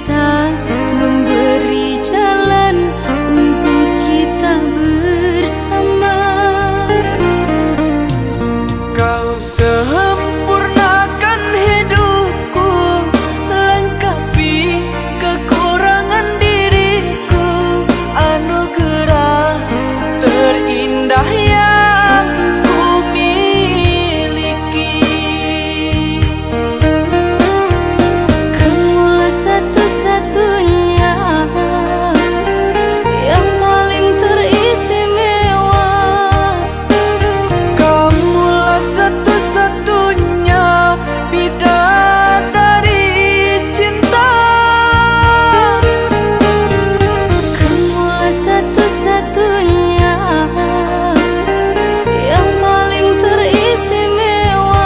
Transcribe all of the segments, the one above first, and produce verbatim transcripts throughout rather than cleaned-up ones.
cinta memberi jalan untuk kita bersama. Kau sempurnakan hidupku, lengkapi kekurangan diriku, anugerah terindah yang ku miliki. Kamulah satu-satunya yang paling teristimewa. Kamulah satu-satunya bidadari cinta. Kamulah satu-satunya yang paling teristimewa.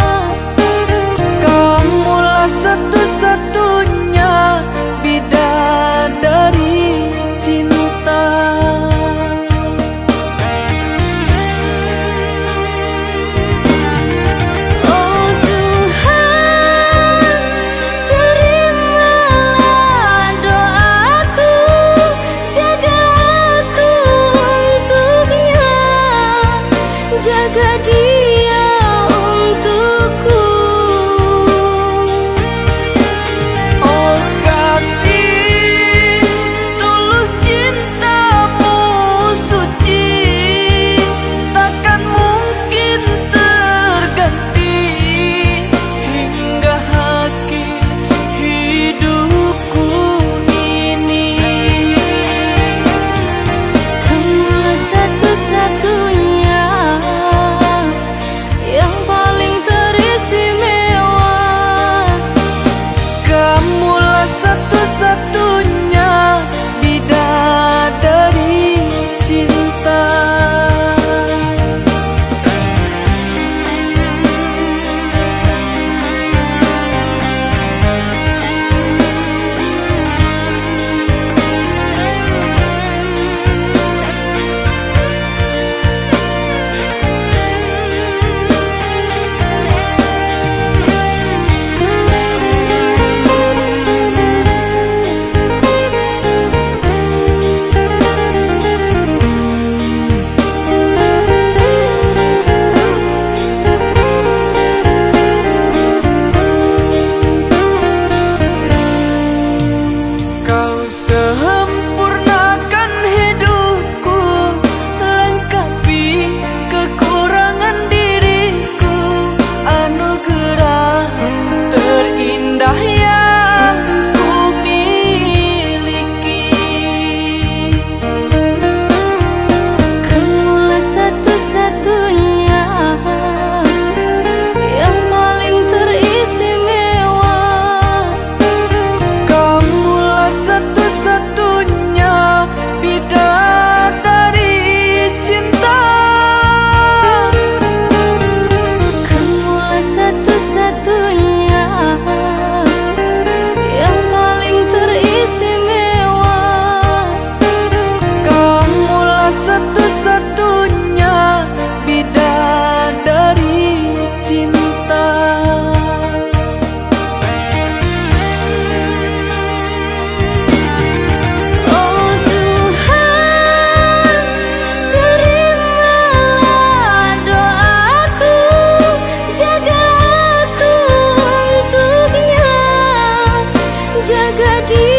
Kamulah satu-satunya bidadari cinta. Oh Tuhan, terimalah doaku, jaga aku untuknya, jaga dia untukku. Oh kasih, tulus cintamu suci, takkan mungkin terganti hingga akhir hidupku ini. Kamulah satu-satunya yang paling teristimewa. Kamulah satu-satunya bidadari cinta. Kau sempurnakan hidupku, lengkapi kekurangan diriku, anugerah terindah yang ku miliki. Kamulah satu-satunya yang paling teristimewa. Kamulah satu-satunya bidadari cinta. Kamulah satu-satunya yang paling teristimewa. Kamulah satu-satunya bidadari cinta. Oh Tuhan, terimalah doaku, jaga aku untuknya, jaga dia